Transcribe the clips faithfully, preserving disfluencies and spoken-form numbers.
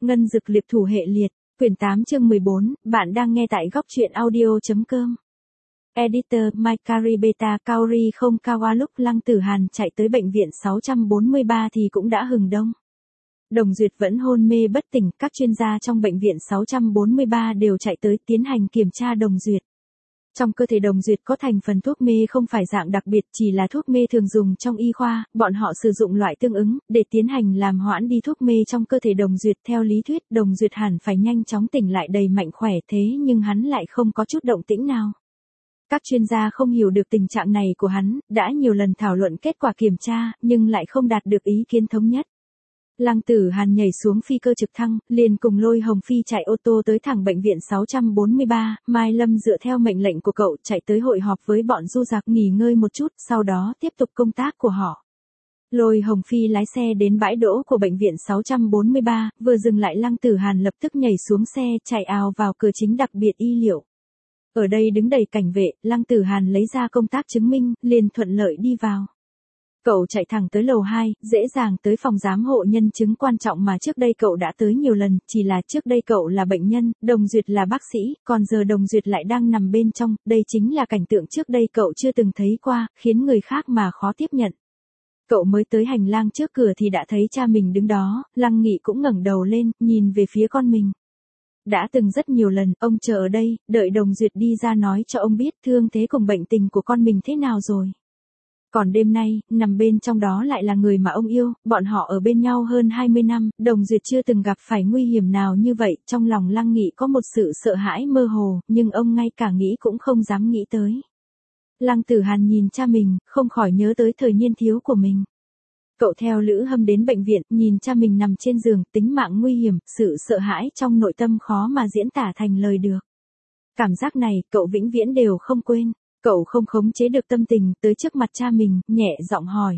Ngân dực liệp thủ hệ liệt, quyển tám chương mười bốn, bạn đang nghe tại góc truyện audio.com. Editor Maikari Beta Kaori không Kawa. Lúc Lăng Tử Hàn chạy tới bệnh viện sáu trăm bốn mươi ba thì cũng đã hừng đông. Đồng Duyệt vẫn hôn mê bất tỉnh, các chuyên gia trong bệnh viện sáu trăm bốn mươi ba đều chạy tới tiến hành kiểm tra Đồng Duyệt. Trong cơ thể Đồng Duyệt có thành phần thuốc mê không phải dạng đặc biệt, chỉ là thuốc mê thường dùng trong y khoa, bọn họ sử dụng loại tương ứng, để tiến hành làm hoãn đi thuốc mê trong cơ thể Đồng Duyệt. Theo lý thuyết, Đồng Duyệt hẳn phải nhanh chóng tỉnh lại đầy mạnh khỏe, thế nhưng hắn lại không có chút động tĩnh nào. Các chuyên gia không hiểu được tình trạng này của hắn, đã nhiều lần thảo luận kết quả kiểm tra, nhưng lại không đạt được ý kiến thống nhất. Lăng Tử Hàn nhảy xuống phi cơ trực thăng, liền cùng Lôi Hồng Phi chạy ô tô tới thẳng bệnh viện sáu trăm bốn mươi ba, Mai Lâm dựa theo mệnh lệnh của cậu chạy tới hội họp với bọn du giặc nghỉ ngơi một chút, sau đó tiếp tục công tác của họ. Lôi Hồng Phi lái xe đến bãi đỗ của bệnh viện sáu trăm bốn mươi ba, vừa dừng lại Lăng Tử Hàn lập tức nhảy xuống xe chạy ào vào cửa chính đặc biệt y liệu. Ở đây đứng đầy cảnh vệ, Lăng Tử Hàn lấy ra công tác chứng minh, liền thuận lợi đi vào. Cậu chạy thẳng tới lầu hai, dễ dàng tới phòng giám hộ nhân chứng quan trọng mà trước đây cậu đã tới nhiều lần, chỉ là trước đây cậu là bệnh nhân, Đồng Duyệt là bác sĩ, còn giờ Đồng Duyệt lại đang nằm bên trong, đây chính là cảnh tượng trước đây cậu chưa từng thấy qua, khiến người khác mà khó tiếp nhận. Cậu mới tới hành lang trước cửa thì đã thấy cha mình đứng đó, Lăng Nghị cũng ngẩng đầu lên, nhìn về phía con mình. Đã từng rất nhiều lần, ông chờ ở đây, đợi Đồng Duyệt đi ra nói cho ông biết thương thế cùng bệnh tình của con mình thế nào rồi. Còn đêm nay, nằm bên trong đó lại là người mà ông yêu, bọn họ ở bên nhau hơn hai mươi năm, Đồng Duyệt chưa từng gặp phải nguy hiểm nào như vậy, trong lòng Lăng Nghị có một sự sợ hãi mơ hồ, nhưng ông ngay cả nghĩ cũng không dám nghĩ tới. Lăng Tử Hàn nhìn cha mình, không khỏi nhớ tới thời niên thiếu của mình. Cậu theo Lữ Hâm đến bệnh viện, nhìn cha mình nằm trên giường, tính mạng nguy hiểm, sự sợ hãi trong nội tâm khó mà diễn tả thành lời được. Cảm giác này, cậu vĩnh viễn đều không quên. Cậu không khống chế được tâm tình, tới trước mặt cha mình, nhẹ giọng hỏi.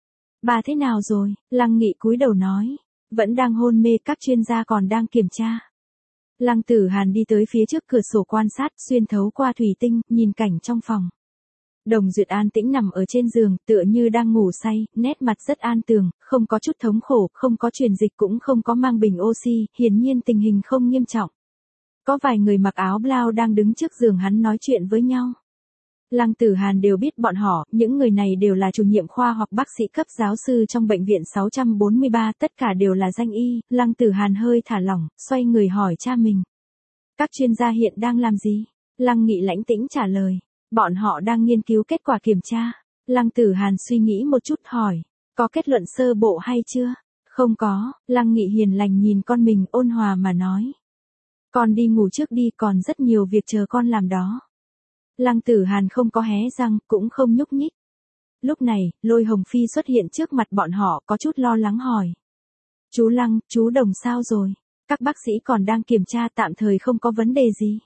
Bà thế nào rồi? Lăng Nghị cúi đầu nói. Vẫn đang hôn mê, các chuyên gia còn đang kiểm tra. Lăng Tử Hàn đi tới phía trước cửa sổ quan sát, xuyên thấu qua thủy tinh, nhìn cảnh trong phòng. Đồng Duyệt an tĩnh nằm ở trên giường, tựa như đang ngủ say, nét mặt rất an tường, không có chút thống khổ, không có truyền dịch cũng không có mang bình oxy, hiển nhiên tình hình không nghiêm trọng. Có vài người mặc áo blau đang đứng trước giường hắn nói chuyện với nhau. Lăng Tử Hàn đều biết bọn họ, những người này đều là chủ nhiệm khoa hoặc bác sĩ cấp giáo sư trong bệnh viện sáu trăm bốn mươi ba, tất cả đều là danh y. Lăng Tử Hàn hơi thả lỏng, xoay người hỏi cha mình. Các chuyên gia hiện đang làm gì? Lăng Nghị lãnh tĩnh trả lời. Bọn họ đang nghiên cứu kết quả kiểm tra. Lăng Tử Hàn suy nghĩ một chút hỏi. Có kết luận sơ bộ hay chưa? Không có, Lăng Nghị hiền lành nhìn con mình ôn hòa mà nói. Con đi ngủ trước đi, còn rất nhiều việc chờ con làm đó. Lăng Tử Hàn không có hé răng, cũng không nhúc nhích. Lúc này, Lôi Hồng Phi xuất hiện trước mặt bọn họ, có chút lo lắng hỏi. Chú Lăng, chú Đồng sao rồi? Các bác sĩ còn đang kiểm tra, tạm thời không có vấn đề gì.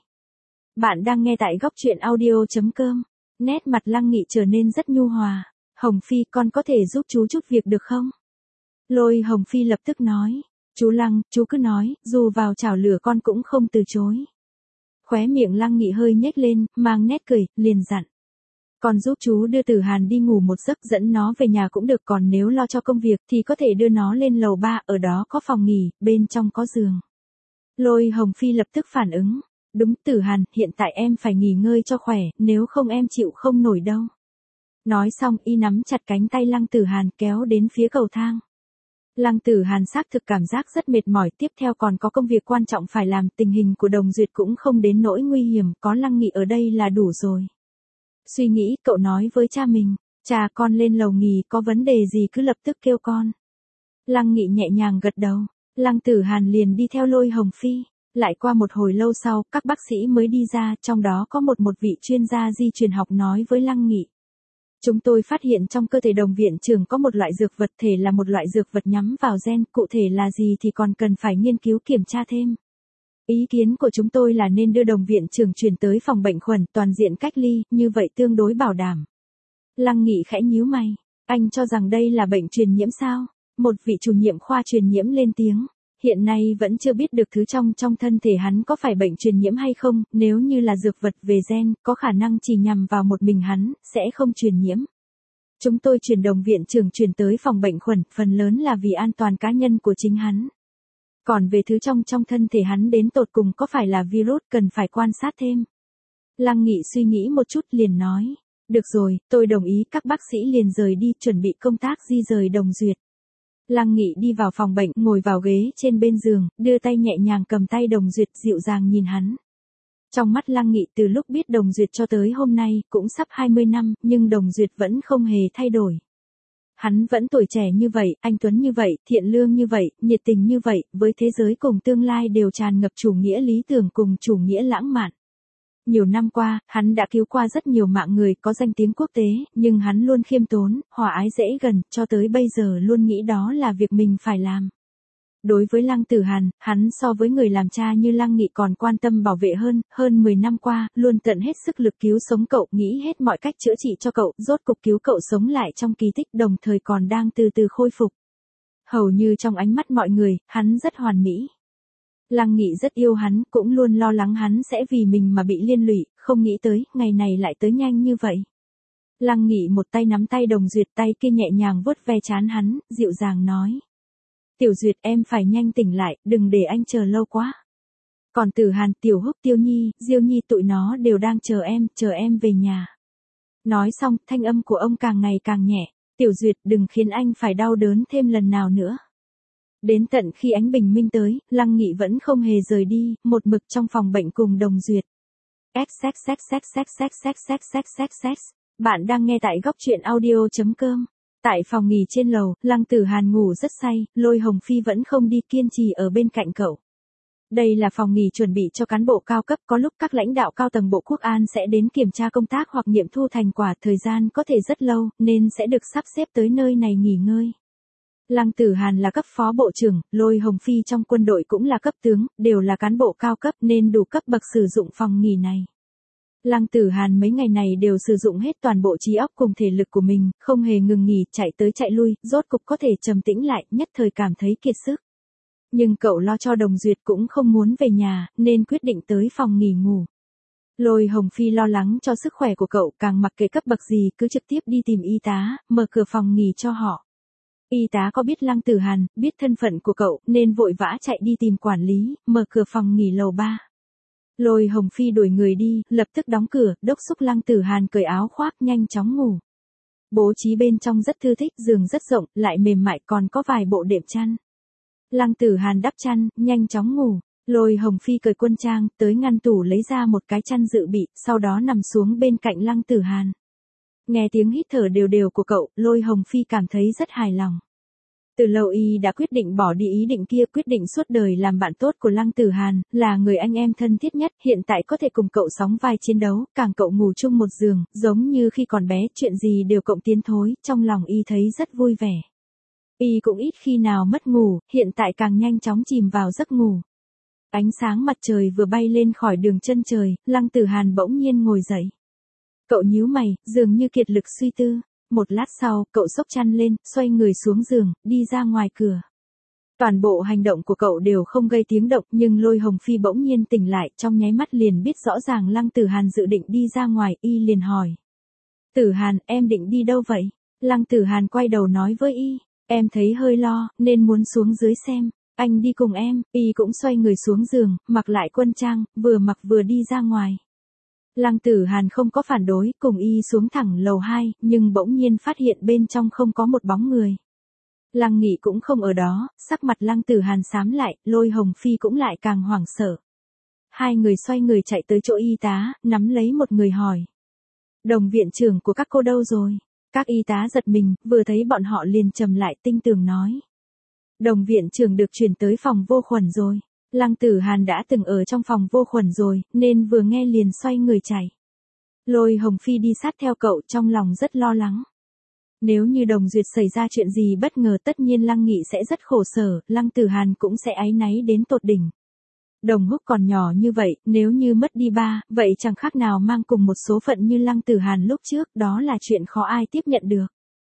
Bạn đang nghe tại góc truyện audio.com. Nét mặt Lăng Nghị trở nên rất nhu hòa. Hồng Phi, con có thể giúp chú chút việc được không? Lôi Hồng Phi lập tức nói. Chú Lăng, chú cứ nói, dù vào chảo lửa con cũng không từ chối. Khóe miệng Lăng Nghị hơi nhếch lên, mang nét cười, liền dặn. Còn giúp chú đưa Tử Hàn đi ngủ một giấc, dẫn nó về nhà cũng được, còn nếu lo cho công việc thì có thể đưa nó lên lầu ba, ở đó có phòng nghỉ, bên trong có giường. Lôi Hồng Phi lập tức phản ứng. Đúng, Tử Hàn, hiện tại em phải nghỉ ngơi cho khỏe, nếu không em chịu không nổi đâu. Nói xong, y nắm chặt cánh tay Lăng Tử Hàn kéo đến phía cầu thang. Lăng Tử Hàn xác thực cảm giác rất mệt mỏi, tiếp theo còn có công việc quan trọng phải làm, tình hình của Đồng Duyệt cũng không đến nỗi nguy hiểm, có Lăng Nghị ở đây là đủ rồi. Suy nghĩ, cậu nói với cha mình, cha con lên lầu nghỉ, có vấn đề gì cứ lập tức kêu con. Lăng Nghị nhẹ nhàng gật đầu, Lăng Tử Hàn liền đi theo Lôi Hồng Phi. Lại qua một hồi lâu sau, các bác sĩ mới đi ra, trong đó có một một vị chuyên gia di truyền học nói với Lăng Nghị. Chúng tôi phát hiện trong cơ thể Đồng viện trưởng có một loại dược vật, thể là một loại dược vật nhắm vào gen, cụ thể là gì thì còn cần phải nghiên cứu kiểm tra thêm. Ý kiến của chúng tôi là nên đưa Đồng viện trưởng chuyển tới phòng bệnh khuẩn, toàn diện cách ly, như vậy tương đối bảo đảm. Lăng Nghị khẽ nhíu mày, anh cho rằng đây là bệnh truyền nhiễm sao? Một vị chủ nhiệm khoa truyền nhiễm lên tiếng. Hiện nay vẫn chưa biết được thứ trong trong thân thể hắn có phải bệnh truyền nhiễm hay không, nếu như là dược vật về gen, có khả năng chỉ nhằm vào một mình hắn, sẽ không truyền nhiễm. Chúng tôi chuyển Đồng viện trưởng chuyển tới phòng bệnh khuẩn, phần lớn là vì an toàn cá nhân của chính hắn. Còn về thứ trong trong thân thể hắn đến tột cùng có phải là virus cần phải quan sát thêm. Lăng Nghị suy nghĩ một chút liền nói. Được rồi, tôi đồng ý, các bác sĩ liền rời đi chuẩn bị công tác di rời Đồng Duyệt. Lăng Nghị đi vào phòng bệnh, ngồi vào ghế trên bên giường, đưa tay nhẹ nhàng cầm tay Đồng Duyệt, dịu dàng nhìn hắn. Trong mắt Lăng Nghị từ lúc biết Đồng Duyệt cho tới hôm nay, cũng sắp hai mươi năm, nhưng Đồng Duyệt vẫn không hề thay đổi. Hắn vẫn tuổi trẻ như vậy, anh tuấn như vậy, thiện lương như vậy, nhiệt tình như vậy, với thế giới cùng tương lai đều tràn ngập chủ nghĩa lý tưởng cùng chủ nghĩa lãng mạn. Nhiều năm qua, hắn đã cứu qua rất nhiều mạng người có danh tiếng quốc tế, nhưng hắn luôn khiêm tốn, hòa ái dễ gần, cho tới bây giờ luôn nghĩ đó là việc mình phải làm. Đối với Lăng Tử Hàn, hắn so với người làm cha như Lăng Nghị còn quan tâm bảo vệ hơn, hơn mười năm qua, luôn tận hết sức lực cứu sống cậu, nghĩ hết mọi cách chữa trị cho cậu, rốt cục cứu cậu sống lại trong kỳ tích, đồng thời còn đang từ từ khôi phục. Hầu như trong ánh mắt mọi người, hắn rất hoàn mỹ. Lăng Nghị rất yêu hắn, cũng luôn lo lắng hắn sẽ vì mình mà bị liên lụy, không nghĩ tới, ngày này lại tới nhanh như vậy. Lăng Nghị một tay nắm tay Đồng Duyệt, tay kia nhẹ nhàng vuốt ve trán hắn, dịu dàng nói. Tiểu Duyệt, em phải nhanh tỉnh lại, đừng để anh chờ lâu quá. Còn Tử Hàn, Tiểu Húc, Tiêu Nhi, Diêu Nhi tụi nó đều đang chờ em, chờ em về nhà. Nói xong, thanh âm của ông càng ngày càng nhẹ. Tiểu Duyệt, đừng khiến anh phải đau đớn thêm lần nào nữa. Đến tận khi ánh bình minh tới, Lăng Nghị vẫn không hề rời đi, một mực trong phòng bệnh cùng Đồng Duyệt. Bạn đang nghe tại góc truyện audio chấm com. Tại phòng nghỉ trên lầu, Lăng Tử Hàn ngủ rất say, Lôi Hồng Phi vẫn không đi, kiên trì ở bên cạnh cậu. Đây là phòng nghỉ chuẩn bị cho cán bộ cao cấp, có lúc các lãnh đạo cao tầng Bộ Quốc an sẽ đến kiểm tra công tác hoặc nghiệm thu thành quả, thời gian có thể rất lâu, nên sẽ được sắp xếp tới nơi này nghỉ ngơi. Lăng Tử Hàn là cấp phó bộ trưởng, Lôi Hồng Phi trong quân đội cũng là cấp tướng, đều là cán bộ cao cấp nên đủ cấp bậc sử dụng phòng nghỉ này. Lăng Tử Hàn mấy ngày này đều sử dụng hết toàn bộ trí óc cùng thể lực của mình, không hề ngừng nghỉ, chạy tới chạy lui, rốt cục có thể trầm tĩnh lại, nhất thời cảm thấy kiệt sức. Nhưng cậu lo cho Đồng Duyệt cũng không muốn về nhà, nên quyết định tới phòng nghỉ ngủ. Lôi Hồng Phi lo lắng cho sức khỏe của cậu, càng mặc kệ cấp bậc gì, cứ trực tiếp đi tìm y tá, mở cửa phòng nghỉ cho họ. Y tá có biết Lăng Tử Hàn, biết thân phận của cậu, nên vội vã chạy đi tìm quản lý, mở cửa phòng nghỉ lầu ba. Lôi Hồng Phi đuổi người đi, lập tức đóng cửa, đốc thúc Lăng Tử Hàn cởi áo khoác nhanh chóng ngủ. Bố trí bên trong rất thư thích, giường rất rộng, lại mềm mại, còn có vài bộ đệm chăn. Lăng Tử Hàn đắp chăn, nhanh chóng ngủ. Lôi Hồng Phi cởi quân trang, tới ngăn tủ lấy ra một cái chăn dự bị, sau đó nằm xuống bên cạnh Lăng Tử Hàn. Nghe tiếng hít thở đều đều của cậu, Lôi Hồng Phi cảm thấy rất hài lòng. Từ lâu y đã quyết định bỏ đi ý định kia, quyết định suốt đời làm bạn tốt của Lăng Tử Hàn, là người anh em thân thiết nhất, hiện tại có thể cùng cậu sóng vai chiến đấu, càng cậu ngủ chung một giường, giống như khi còn bé, chuyện gì đều cộng tiến thối, trong lòng y thấy rất vui vẻ. Y cũng ít khi nào mất ngủ, hiện tại càng nhanh chóng chìm vào giấc ngủ. Ánh sáng mặt trời vừa bay lên khỏi đường chân trời, Lăng Tử Hàn bỗng nhiên ngồi dậy. Cậu nhíu mày, dường như kiệt lực suy tư. Một lát sau, cậu xốc chăn lên, xoay người xuống giường, đi ra ngoài cửa. Toàn bộ hành động của cậu đều không gây tiếng động, nhưng Lôi Hồng Phi bỗng nhiên tỉnh lại, trong nháy mắt liền biết rõ ràng Lăng Tử Hàn dự định đi ra ngoài, y liền hỏi. Tử Hàn, em định đi đâu vậy? Lăng Tử Hàn quay đầu nói với y, em thấy hơi lo, nên muốn xuống dưới xem, anh đi cùng em, y cũng xoay người xuống giường, mặc lại quân trang, vừa mặc vừa đi ra ngoài. Lăng Tử Hàn không có phản đối, cùng y xuống thẳng lầu hai, nhưng bỗng nhiên phát hiện bên trong không có một bóng người. Lăng Nghị cũng không ở đó, sắc mặt Lăng Tử Hàn xám lại, Lôi Hồng Phi cũng lại càng hoảng sợ. Hai người xoay người chạy tới chỗ y tá, nắm lấy một người hỏi. Đồng viện trưởng của các cô đâu rồi? Các y tá giật mình, vừa thấy bọn họ liền trầm lại, tinh tường nói. Đồng viện trưởng được chuyển tới phòng vô khuẩn rồi. Lăng Tử Hàn đã từng ở trong phòng vô khuẩn rồi, nên vừa nghe liền xoay người chạy. Lôi Hồng Phi đi sát theo cậu, trong lòng rất lo lắng. Nếu như Đồng Duyệt xảy ra chuyện gì bất ngờ, tất nhiên Lăng Nghị sẽ rất khổ sở, Lăng Tử Hàn cũng sẽ áy náy đến tột đỉnh. Đồng Húc còn nhỏ như vậy, nếu như mất đi ba, vậy chẳng khác nào mang cùng một số phận như Lăng Tử Hàn lúc trước, đó là chuyện khó ai tiếp nhận được.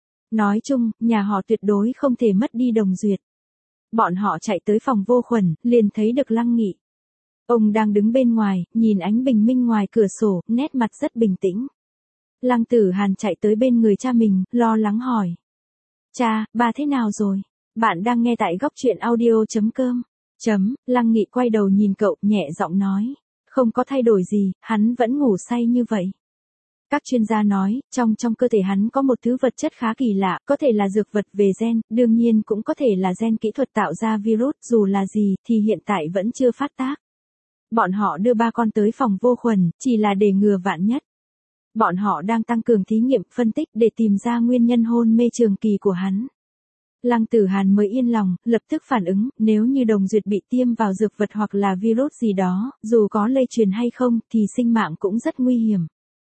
Nói chung, nhà họ tuyệt đối không thể mất đi Đồng Duyệt. Bọn họ chạy tới phòng vô khuẩn, liền thấy được Lăng Nghị. Ông đang đứng bên ngoài, nhìn ánh bình minh ngoài cửa sổ, nét mặt rất bình tĩnh. Lăng Tử Hàn chạy tới bên người cha mình, lo lắng hỏi. Cha, ba thế nào rồi? Bạn đang nghe tại góc truyện audio chấm com. Chấm, Lăng Nghị quay đầu nhìn cậu, nhẹ giọng nói. Không có thay đổi gì, hắn vẫn ngủ say như vậy. Các chuyên gia nói, trong trong cơ thể hắn có một thứ vật chất khá kỳ lạ, có thể là dược vật về gen, đương nhiên cũng có thể là gen kỹ thuật tạo ra virus, dù là gì thì hiện tại vẫn chưa phát tác. Bọn họ đưa ba con tới phòng vô khuẩn, chỉ là để ngừa vạn nhất. Bọn họ đang tăng cường thí nghiệm phân tích để tìm ra nguyên nhân hôn mê trường kỳ của hắn. Lăng Tử Hàn mới yên lòng, lập tức phản ứng, nếu như Đồng Duyệt bị tiêm vào dược vật hoặc là virus gì đó, dù có lây truyền hay không, thì sinh mạng cũng rất nguy hiểm.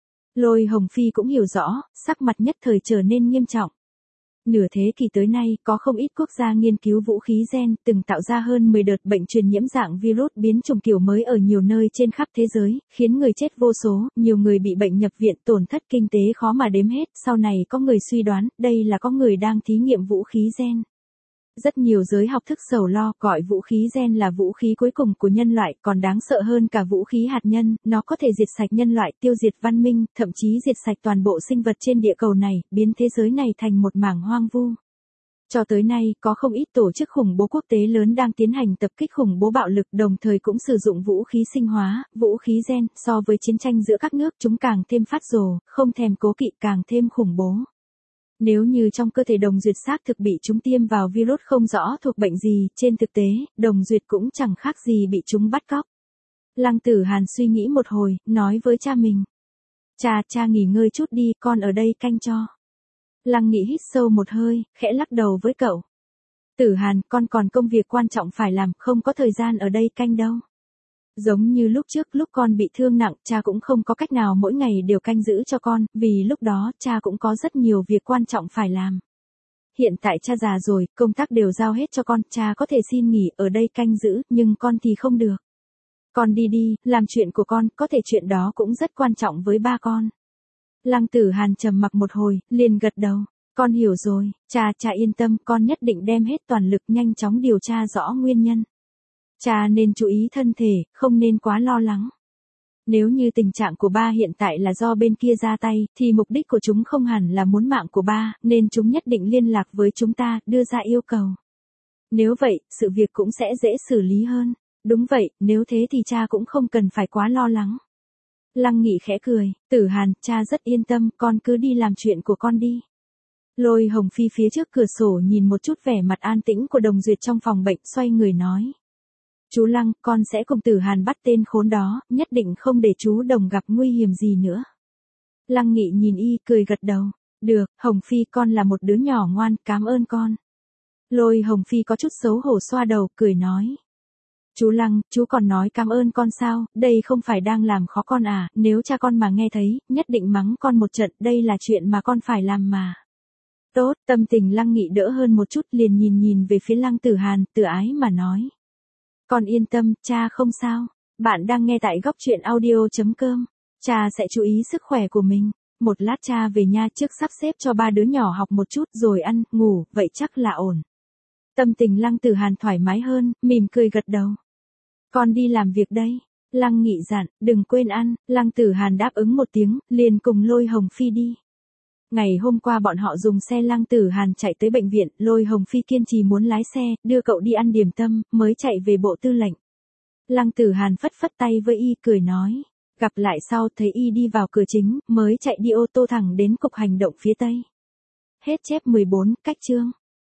Lôi Hồng Phi cũng hiểu rõ, sắc mặt nhất thời trở nên nghiêm trọng. Nửa thế kỷ tới nay, có không ít quốc gia nghiên cứu vũ khí gen, từng tạo ra hơn mười đợt bệnh truyền nhiễm dạng virus biến chủng kiểu mới ở nhiều nơi trên khắp thế giới, khiến người chết vô số, nhiều người bị bệnh nhập viện, tổn thất kinh tế khó mà đếm hết. Sau này có người suy đoán, đây là có người đang thí nghiệm vũ khí gen. Rất nhiều giới học thức sầu lo, gọi vũ khí gen là vũ khí cuối cùng của nhân loại, còn đáng sợ hơn cả vũ khí hạt nhân, nó có thể diệt sạch nhân loại, tiêu diệt văn minh, thậm chí diệt sạch toàn bộ sinh vật trên địa cầu này, biến thế giới này thành một mảng hoang vu. Cho tới nay, có không ít tổ chức khủng bố quốc tế lớn đang tiến hành tập kích khủng bố bạo lực, đồng thời cũng sử dụng vũ khí sinh hóa, vũ khí gen, so với chiến tranh giữa các nước, chúng càng thêm phát rồ, không thèm cố kỵ, càng thêm khủng bố. Nếu như trong cơ thể Đồng Duyệt xác thực bị chúng tiêm vào virus không rõ thuộc bệnh gì, trên thực tế, Đồng Duyệt cũng chẳng khác gì bị chúng bắt cóc. Lăng Tử Hàn suy nghĩ một hồi, nói với cha mình. Cha, cha nghỉ ngơi chút đi, con ở đây canh cho. Lăng Nghị hít sâu một hơi, khẽ lắc đầu với cậu. Tử Hàn, con còn công việc quan trọng phải làm, không có thời gian ở đây canh đâu. Giống như lúc trước, lúc con bị thương nặng, cha cũng không có cách nào mỗi ngày đều canh giữ cho con, vì lúc đó, cha cũng có rất nhiều việc quan trọng phải làm. Hiện tại cha già rồi, công tác đều giao hết cho con, cha có thể xin nghỉ ở đây canh giữ, nhưng con thì không được. Con đi đi, làm chuyện của con, có thể chuyện đó cũng rất quan trọng với ba con. Lăng Tử Hàn trầm mặc một hồi, liền gật đầu. Con hiểu rồi, cha, cha yên tâm, con nhất định đem hết toàn lực nhanh chóng điều tra rõ nguyên nhân. Cha nên chú ý thân thể, không nên quá lo lắng. Nếu như tình trạng của ba hiện tại là do bên kia ra tay, thì mục đích của chúng không hẳn là muốn mạng của ba, nên chúng nhất định liên lạc với chúng ta, đưa ra yêu cầu. Nếu vậy, sự việc cũng sẽ dễ xử lý hơn. Đúng vậy, nếu thế thì cha cũng không cần phải quá lo lắng. Lăng Nghị khẽ cười, Tử Hàn, cha rất yên tâm, con cứ đi làm chuyện của con đi. Lôi Hồng Phi phía trước cửa sổ nhìn một chút vẻ mặt an tĩnh của Đồng Duyệt trong phòng bệnh, xoay người nói. Chú Lăng, con sẽ cùng Tử Hàn bắt tên khốn đó, nhất định không để chú Đồng gặp nguy hiểm gì nữa. Lăng Nghị nhìn y, cười gật đầu. Được, Hồng Phi, con là một đứa nhỏ ngoan, cảm ơn con. Lôi Hồng Phi có chút xấu hổ xoa đầu, cười nói. Chú Lăng, chú còn nói cảm ơn con sao, đây không phải đang làm khó con à, nếu cha con mà nghe thấy, nhất định mắng con một trận, đây là chuyện mà con phải làm mà. Tốt, tâm tình Lăng Nghị đỡ hơn một chút, liền nhìn nhìn về phía Lăng Tử Hàn, tự ái mà nói. Con yên tâm, cha không sao. Bạn đang nghe tại góc truyện audio chấm com. Cha sẽ chú ý sức khỏe của mình. Một lát cha về nhà trước sắp xếp cho ba đứa nhỏ học một chút rồi ăn, ngủ, vậy chắc là ổn. Tâm tình Lăng Tử Hàn thoải mái hơn, mỉm cười gật đầu. Con đi làm việc đây. Lăng Nghị dặn, đừng quên ăn. Lăng Tử Hàn đáp ứng một tiếng, liền cùng Lôi Hồng Phi đi. Ngày hôm qua bọn họ dùng xe Lăng Tử Hàn chạy tới bệnh viện, Lôi Hồng Phi kiên trì muốn lái xe, đưa cậu đi ăn điểm tâm, mới chạy về bộ tư lệnh. Lăng Tử Hàn phất phất tay với y, cười nói. Gặp lại sau, thấy y đi vào cửa chính, mới chạy đi ô tô thẳng đến cục hành động phía Tây. Hết chép mười bốn, cách chương.